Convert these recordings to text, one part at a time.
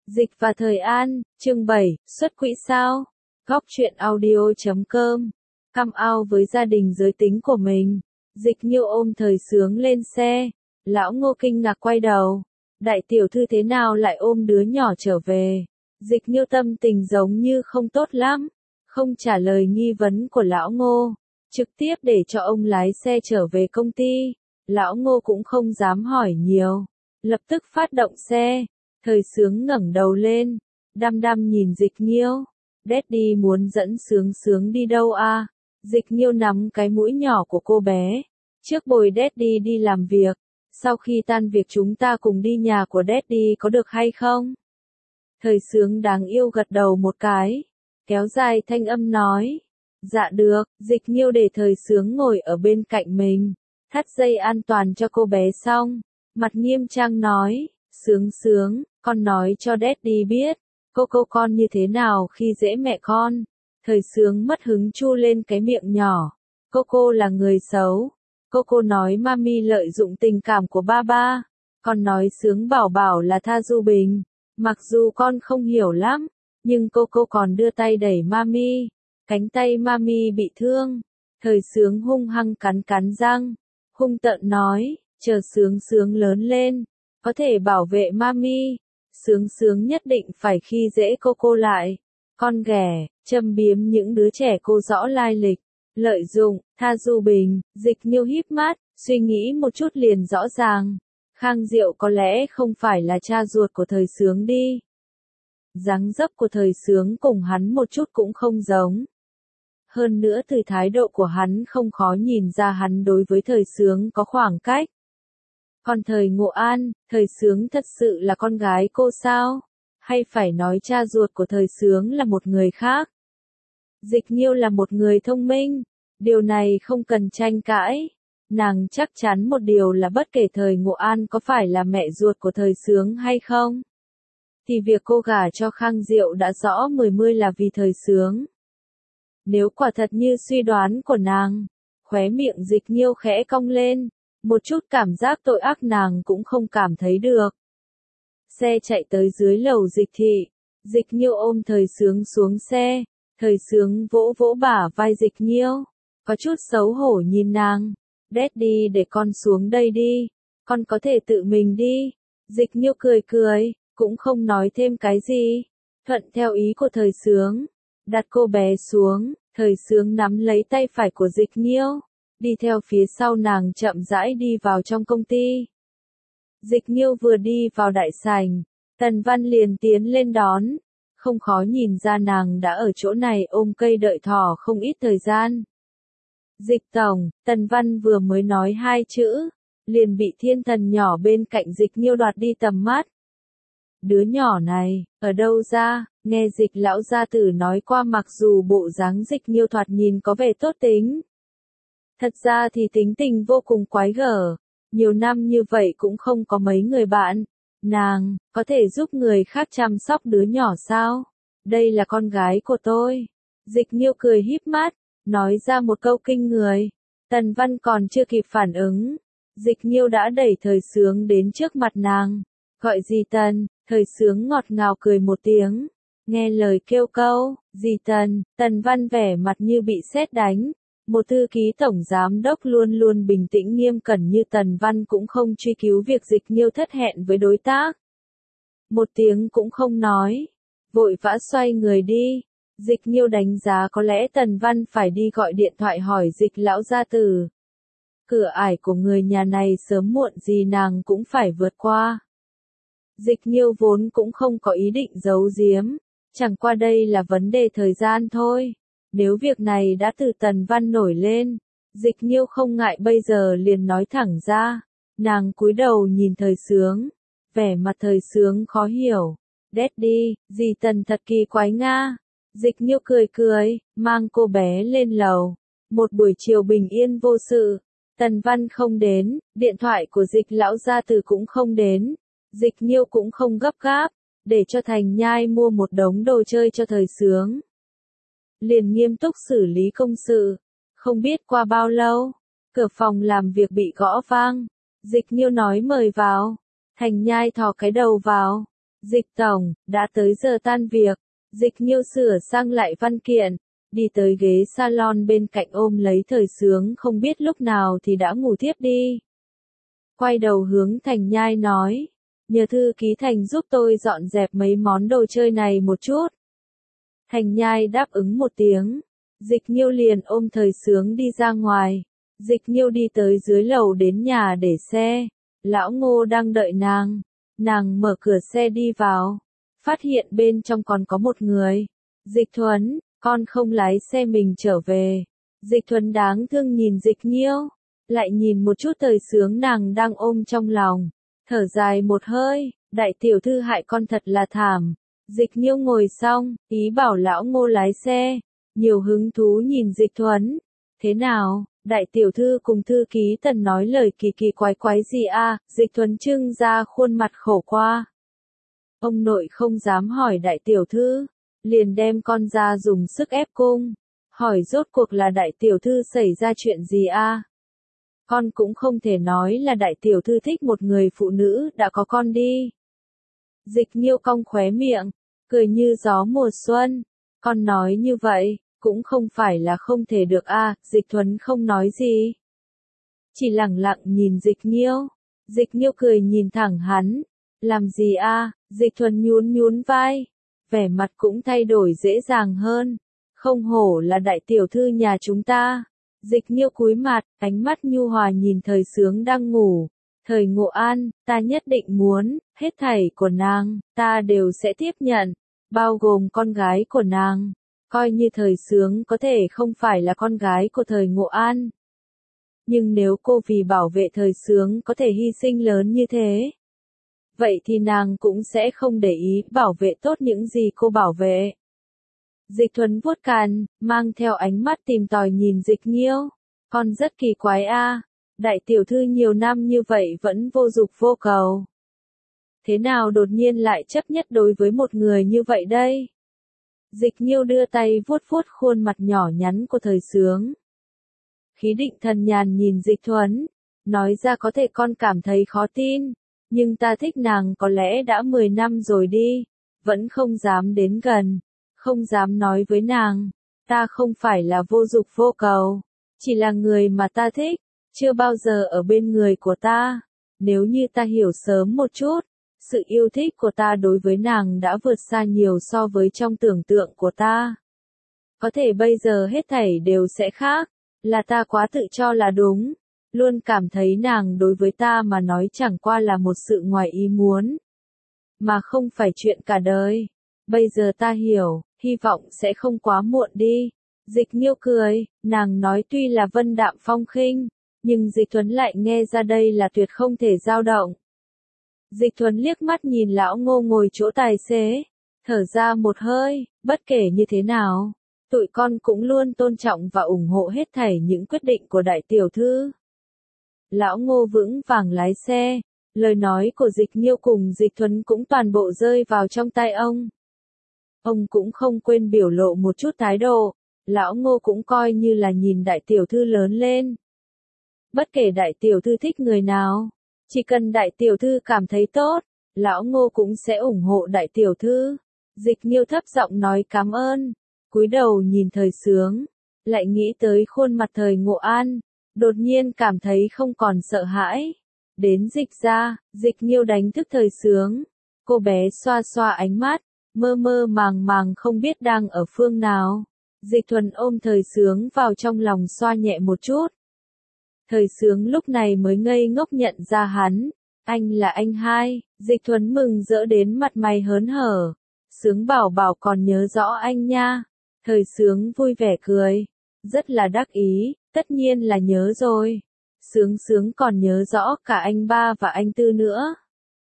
Dịch và Thời An, chương 7, xuất quỹ sao? Góc truyện audio.com. Căm ao với gia đình giới tính của mình. Dịch Nhiêu ôm Thời Sướng lên xe. Lão Ngô kinh ngạc quay đầu. Đại tiểu thư thế nào lại ôm đứa nhỏ trở về? Dịch Nhiêu tâm tình giống như không tốt lắm. Không trả lời nghi vấn của Lão Ngô. Trực tiếp để cho ông lái xe trở về công ty. Lão Ngô cũng không dám hỏi nhiều. Lập tức phát động xe. Thời Sướng ngẩng đầu lên, đăm đăm nhìn Dịch Nhiêu. Daddy muốn dẫn Sướng Sướng đi đâu à? Dịch Nhiêu nắm cái mũi nhỏ của cô bé. Trước bồi Daddy đi làm việc, sau khi tan việc chúng ta cùng đi nhà của Daddy có được hay không? Thời Sướng đáng yêu gật đầu một cái, kéo dài thanh âm nói. Dạ được. Dịch Nhiêu để Thời Sướng ngồi ở bên cạnh mình, thắt dây an toàn cho cô bé xong, mặt nghiêm trang nói. Sướng Sướng, con nói cho Daddy biết, cô con như thế nào khi dễ mẹ con. Thời Sướng mất hứng chu lên cái miệng nhỏ. Cô là người xấu. Cô nói mami lợi dụng tình cảm của ba. Con nói Sướng bảo bảo là Tha Du Bình. Mặc dù con không hiểu lắm, nhưng cô còn đưa tay đẩy mami. Cánh tay mami bị thương. Thời Sướng hung hăng cắn răng. Hung tợn nói, chờ Sướng Sướng lớn lên, có thể bảo vệ mami. Sướng Sướng nhất định phải khi dễ cô lại. Con ghẻ, châm biếm những đứa trẻ cô rõ lai lịch. Lợi dụng, Tha Du Bình. Dịch Nhiêu híp mắt, suy nghĩ một chút liền rõ ràng. Khang Diệu có lẽ không phải là cha ruột của Thời Sướng đi. Dáng dấp của Thời Sướng cùng hắn một chút cũng không giống. Hơn nữa từ thái độ của hắn không khó nhìn ra hắn đối với Thời Sướng có khoảng cách. Còn Thời Ngộ An, Thời Sướng thật sự là con gái cô sao? Hay phải nói cha ruột của Thời Sướng là một người khác? Dịch Nhiêu là một người thông minh, điều này không cần tranh cãi. Nàng chắc chắn một điều là bất kể Thời Ngộ An có phải là mẹ ruột của Thời Sướng hay không, thì việc cô gả cho Khang Diệu đã rõ mười là vì Thời Sướng. Nếu quả thật như suy đoán của nàng, khóe miệng Dịch Nhiêu khẽ cong lên. Một chút cảm giác tội ác nàng cũng không cảm thấy được. Xe chạy tới dưới lầu Dịch thị. Dịch Nhiêu ôm Thời Sướng xuống xe. Thời Sướng vỗ bả vai Dịch Nhiêu. Có chút xấu hổ nhìn nàng. Daddy để con xuống đây đi. Con có thể tự mình đi. Dịch Nhiêu cười, cũng không nói thêm cái gì. Thuận theo ý của Thời Sướng. Đặt cô bé xuống. Thời Sướng nắm lấy tay phải của Dịch Nhiêu. Đi theo phía sau nàng chậm rãi đi vào trong công ty. Dịch Nhiêu vừa đi vào đại sảnh, Tần Văn liền tiến lên đón. Không khó nhìn ra nàng đã ở chỗ này ôm cây đợi thỏ không ít thời gian. Dịch tổng, Tần Văn vừa mới nói hai chữ, liền bị Thiên Thần nhỏ bên cạnh Dịch Nhiêu đoạt đi tầm mắt. Đứa nhỏ này, ở đâu ra? Nghe Dịch lão gia tử nói qua, mặc dù bộ dáng Dịch Nhiêu thoạt nhìn có vẻ tốt tính, thật ra thì tính tình vô cùng quái gở. Nhiều năm như vậy cũng không có mấy người bạn. Nàng, có thể giúp người khác chăm sóc đứa nhỏ sao? Đây là con gái của tôi. Dịch Nhiêu cười híp mắt, nói ra một câu kinh người. Tần Văn còn chưa kịp phản ứng. Dịch Nhiêu đã đẩy Thời Sướng đến trước mặt nàng. Gọi gì Tần? Thời Sướng ngọt ngào cười một tiếng. Nghe lời kêu câu, gì Tần? Tần Văn vẻ mặt như bị sét đánh. Một thư ký tổng giám đốc luôn bình tĩnh nghiêm cẩn như Tần Văn cũng không truy cứu việc Dịch Nhiêu thất hẹn với đối tác. Một tiếng cũng không nói. Vội vã xoay người đi. Dịch Nhiêu đánh giá có lẽ Tần Văn phải đi gọi điện thoại hỏi Dịch lão gia tử. Cửa ải của người nhà này sớm muộn gì nàng cũng phải vượt qua. Dịch Nhiêu vốn cũng không có ý định giấu giếm. Chẳng qua đây là vấn đề thời gian thôi. Nếu việc này đã từ Tần Văn nổi lên, Dịch Nhiêu không ngại bây giờ liền nói thẳng ra. Nàng cúi đầu nhìn Thời Sướng, vẻ mặt Thời Sướng khó hiểu. Daddy, dì Tần thật kỳ quái nga. Dịch Nhiêu cười, mang cô bé lên lầu. Một buổi chiều bình yên vô sự. Tần Văn không đến, điện thoại của Dịch lão gia tử cũng không đến. Dịch Nhiêu cũng không gấp gáp, để cho Thành Nhai mua một đống đồ chơi cho Thời Sướng. Liền nghiêm túc xử lý công sự. Không biết qua bao lâu, cửa phòng làm việc bị gõ vang. Dịch Nhiêu nói mời vào. Thành Nhai thò cái đầu vào. Dịch tổng, đã tới giờ tan việc. Dịch Nhiêu sửa sang lại văn kiện, đi tới ghế salon bên cạnh ôm lấy Thời Sướng, không biết lúc nào thì đã ngủ thiếp đi. Quay đầu hướng Thành Nhai nói, nhờ thư ký Thành giúp tôi dọn dẹp mấy món đồ chơi này một chút. Thành Nhai đáp ứng một tiếng, Dịch Nhiêu liền ôm Thời Sướng đi ra ngoài. Dịch Nhiêu đi tới dưới lầu đến nhà để xe, lão Ngô đang đợi nàng mở cửa xe đi vào, phát hiện bên trong còn có một người. Dịch Thuấn, con không lái xe mình trở về. Dịch Thuấn đáng thương nhìn Dịch Nhiêu, lại nhìn một chút Thời Sướng nàng đang ôm trong lòng, thở dài một hơi, đại tiểu thư hại con thật là thảm. Dịch Nhiêu ngồi xong, ý bảo lão Ngô lái xe, nhiều hứng thú nhìn Dịch Thuấn. Thế nào, đại tiểu thư cùng thư ký Tần nói lời kỳ kỳ quái quái gì à? Dịch Thuấn trưng ra khuôn mặt khổ qua. Ông nội không dám hỏi đại tiểu thư, liền đem con ra dùng sức ép cung, hỏi rốt cuộc là đại tiểu thư xảy ra chuyện gì à? Con cũng không thể nói là đại tiểu thư thích một người phụ nữ đã có con đi. Dịch Nhiêu cong khóe miệng, cười như gió mùa xuân. Con nói như vậy, cũng không phải là không thể được à? Dịch Thuấn không nói gì, chỉ lẳng lặng nhìn Dịch Nhiêu. Dịch Nhiêu cười nhìn thẳng hắn. Làm gì à? Dịch Thuấn nhún vai, vẻ mặt cũng thay đổi dễ dàng hơn. Không hổ là đại tiểu thư nhà chúng ta. Dịch Nhiêu cúi mặt, ánh mắt nhu hòa nhìn Thời Sướng đang ngủ. Thời Ngộ An, ta nhất định muốn, hết thảy của nàng, ta đều sẽ tiếp nhận, bao gồm con gái của nàng. Coi như Thời Sướng có thể không phải là con gái của Thời Ngộ An, nhưng nếu cô vì bảo vệ Thời Sướng có thể hy sinh lớn như thế, vậy thì nàng cũng sẽ không để ý bảo vệ tốt những gì cô bảo vệ. Dịch Thuấn vuốt cằm, mang theo ánh mắt tìm tòi nhìn Dịch Nhiêu. Con rất kỳ quái a, đại tiểu thư nhiều năm như vậy vẫn vô dục vô cầu. Thế nào đột nhiên lại chấp nhất đối với một người như vậy đây? Dịch Nhiêu đưa tay vuốt vuốt khuôn mặt nhỏ nhắn của Thời Sướng. Khí định thần nhàn nhìn Dịch Thuấn, nói ra có thể con cảm thấy khó tin, nhưng ta thích nàng có lẽ đã 10 năm rồi đi, vẫn không dám đến gần, không dám nói với nàng, ta không phải là vô dục vô cầu, chỉ là người mà ta thích, chưa bao giờ ở bên người của ta. Nếu như ta hiểu sớm một chút, sự yêu thích của ta đối với nàng đã vượt xa nhiều so với trong tưởng tượng của ta. Có thể bây giờ hết thảy đều sẽ khác, là ta quá tự cho là đúng, luôn cảm thấy nàng đối với ta mà nói chẳng qua là một sự ngoài ý muốn, mà không phải chuyện cả đời. Bây giờ ta hiểu, hy vọng sẽ không quá muộn đi. Dịch Nhiêu cười, nàng nói tuy là vân đạm phong khinh, nhưng Dịch Thuấn lại nghe ra đây là tuyệt không thể dao động. Dịch Thuấn liếc mắt nhìn lão Ngô ngồi chỗ tài xế, thở ra một hơi, bất kể như thế nào, tụi con cũng luôn tôn trọng và ủng hộ hết thảy những quyết định của đại tiểu thư. Lão Ngô vững vàng lái xe, lời nói của Dịch Nhiêu cùng Dịch Thuấn cũng toàn bộ rơi vào trong tai ông. Ông cũng không quên biểu lộ một chút thái độ, lão Ngô cũng coi như là nhìn đại tiểu thư lớn lên. Bất kể đại tiểu thư thích người nào, chỉ cần đại tiểu thư cảm thấy tốt, lão Ngô cũng sẽ ủng hộ đại tiểu thư. Dịch Nhiêu thấp giọng nói cảm ơn, cúi đầu nhìn Thời Sướng, lại nghĩ tới khuôn mặt Thời Ngộ An, đột nhiên cảm thấy không còn sợ hãi. Đến Dịch ra, Dịch Nhiêu đánh thức Thời Sướng, cô bé xoa xoa ánh mắt, mơ mơ màng màng không biết đang ở phương nào. Dịch Thuần ôm Thời Sướng vào trong lòng xoa nhẹ một chút. Thời Sướng lúc này mới ngây ngốc nhận ra hắn, anh là anh hai. Dịch Thuần mừng rỡ đến mặt mày hớn hở. Sướng bảo bảo còn nhớ rõ anh nha. Thời Sướng vui vẻ cười, rất là đắc ý, tất nhiên là nhớ rồi. Sướng Sướng còn nhớ rõ cả anh ba và anh tư nữa.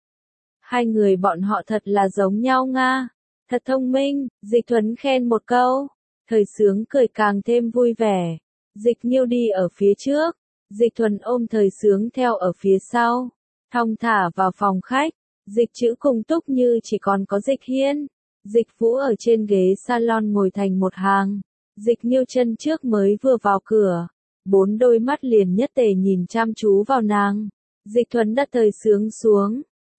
Hai người bọn họ thật là giống nhau nga. Thật thông minh, Dịch Thuần khen một câu. Thời Sướng cười càng thêm vui vẻ. Dịch Nhiêu đi ở phía trước, Dịch Thuần ôm Thời Sướng theo ở phía sau, thong thả vào phòng khách. Dịch Trữ cùng Túc Như chỉ còn có Dịch Hiên, Dịch Vũ ở trên ghế salon ngồi thành một hàng. Dịch Nhiêu chân trước mới vừa vào cửa, 4 đôi mắt liền nhất tề nhìn chăm chú vào nàng. Dịch Thuần đặt Thời Sướng xuống,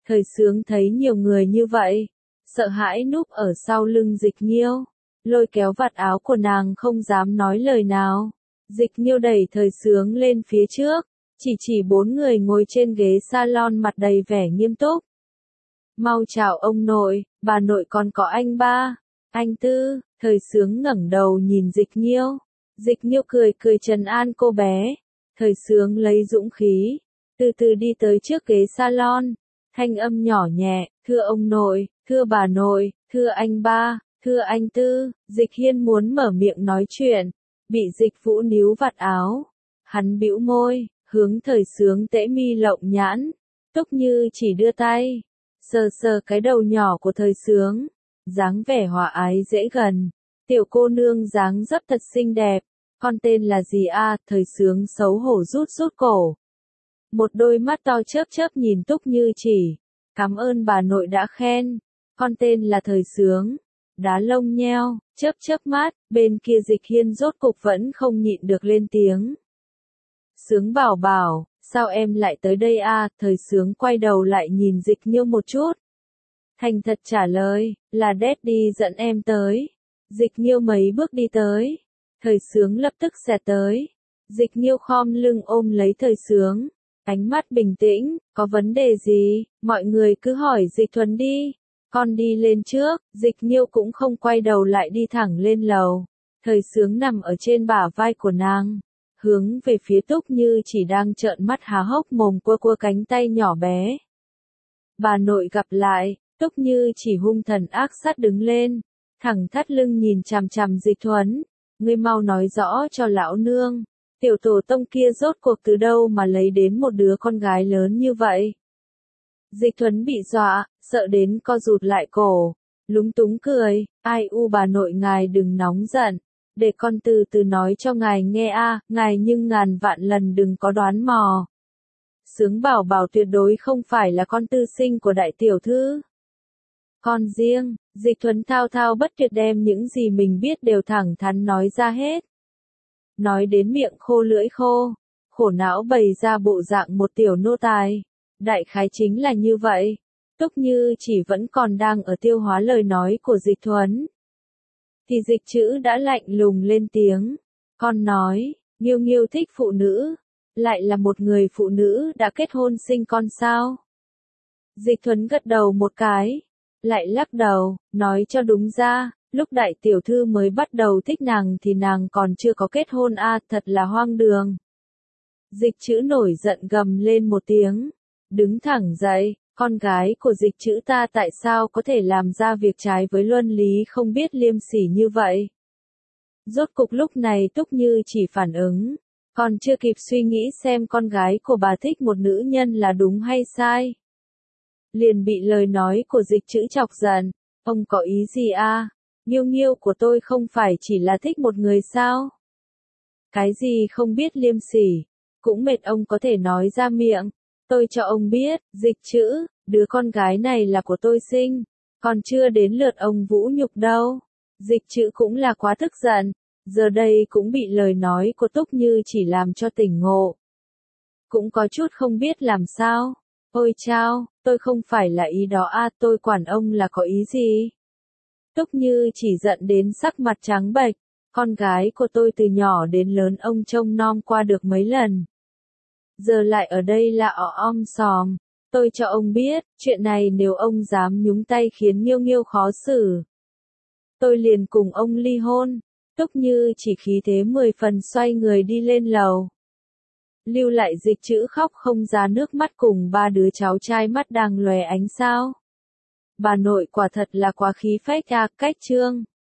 Thời Sướng thấy nhiều người như vậy, sợ hãi núp ở sau lưng Dịch Nhiêu, lôi kéo vạt áo của nàng không dám nói lời nào. Dịch Nhiêu đẩy Thời Sướng lên phía trước, chỉ 4 người ngồi trên ghế salon mặt đầy vẻ nghiêm túc. Mau chào ông nội, bà nội, còn có anh ba, anh Tư. Thời Sướng ngẩng đầu nhìn Dịch Nhiêu. Dịch Nhiêu cười trấn an cô bé. Thời Sướng lấy dũng khí, từ từ đi tới trước ghế salon, thanh âm nhỏ nhẹ, thưa ông nội, thưa bà nội, thưa anh ba, thưa anh Tư. Dịch Hiên muốn mở miệng nói chuyện, bị Dịch Vũ níu vạt áo. Hắn bĩu môi, hướng Thời Sướng tễ mi lộng nhãn. Túc Như chỉ đưa tay, sờ cái đầu nhỏ của Thời Sướng, dáng vẻ hòa ái dễ gần. Tiểu cô nương dáng dấp thật xinh đẹp, con tên là gì a? Thời Sướng xấu hổ rút cổ. Một đôi mắt to chớp nhìn Túc Như chỉ. Cảm ơn bà nội đã khen, con tên là Thời Sướng. Đá lông nheo, chớp mắt, bên kia Dịch Hiên rốt cục vẫn không nhịn được lên tiếng. Sướng bảo bảo, sao em lại tới đây a? Thời Sướng quay đầu lại nhìn Dịch Nhiêu một chút. Thành thật trả lời, là Daddy dẫn em tới. Dịch Nhiêu mấy bước đi tới. Thời Sướng lập tức xẹt tới. Dịch Nhiêu khom lưng ôm lấy Thời Sướng. Ánh mắt bình tĩnh, có vấn đề gì, mọi người cứ hỏi Dịch Thuần đi. Con đi lên trước. Dịch Nhiêu cũng không quay đầu lại đi thẳng lên lầu. Thời Sướng nằm ở trên bả vai của nàng, hướng về phía Túc Như chỉ đang trợn mắt há hốc mồm cua cánh tay nhỏ bé. Bà nội gặp lại. Túc Như chỉ hung thần ác sát đứng lên, thẳng thắt lưng nhìn chằm Dịch Thuần. Ngươi mau nói rõ cho lão nương, tiểu tổ tông kia rốt cuộc từ đâu mà lấy đến một đứa con gái lớn như vậy. Dịch Thuần bị dọa, sợ đến co rụt lại cổ, lúng túng cười, ai u bà nội ngài đừng nóng giận, để con từ từ nói cho ngài nghe a, ngài nhưng ngàn vạn lần đừng có đoán mò. Sướng bảo bảo tuyệt đối không phải là con tư sinh của đại tiểu thư. Con riêng. Dịch Thuần thao bất tuyệt đem những gì mình biết đều thẳng thắn nói ra hết. Nói đến miệng khô lưỡi khô, khổ não bày ra bộ dạng một tiểu nô tài. Đại khái chính là như vậy. Túc Như chỉ vẫn còn đang ở tiêu hóa lời nói của Dịch Thuần. Thì Dịch Chữ đã lạnh lùng lên tiếng. Con nói, Nghiêu thích phụ nữ, lại là một người phụ nữ đã kết hôn sinh con sao? Dịch Thuần gật đầu một cái, lại lắc đầu, nói cho đúng ra, lúc đại tiểu thư mới bắt đầu thích nàng thì nàng còn chưa có kết hôn a, thật là hoang đường. Dịch Chữ nổi giận gầm lên một tiếng, đứng thẳng dậy, con gái của Dịch Chữ ta tại sao có thể làm ra việc trái với luân lý không biết liêm sỉ như vậy? Rốt cục lúc này Túc Như chỉ phản ứng, còn chưa kịp suy nghĩ xem con gái của bà thích một nữ nhân là đúng hay sai, liền bị lời nói của Dịch Chữ chọc giận. Ông có ý gì a? Nghiêu của tôi không phải chỉ là thích một người sao? Cái gì không biết liêm sỉ, cũng mệt ông có thể nói ra miệng. Tôi cho ông biết, Dịch Chữ, đứa con gái này là của tôi sinh, còn chưa đến lượt ông vũ nhục đâu. Dịch Chữ cũng là quá tức giận, giờ đây cũng bị lời nói của Túc Như chỉ làm cho tỉnh ngộ. Cũng có chút không biết làm sao. Ôi chao, tôi không phải là ý đó a, tôi quản ông là có ý gì? Túc Như chỉ giận đến sắc mặt trắng bệch, con gái của tôi từ nhỏ đến lớn ông trông nom qua được mấy lần. Giờ lại ở đây là om sòm, tôi cho ông biết, chuyện này nếu ông dám nhúng tay khiến Nghiêu khó xử, tôi liền cùng ông ly hôn. Túc Như chỉ khí thế 10 phần xoay người đi lên lầu. Lưu lại Dịch Chữ khóc không ra nước mắt cùng ba đứa cháu trai mắt đang lòe ánh sao. Bà nội quả thật là quá khí phách a, cách trương.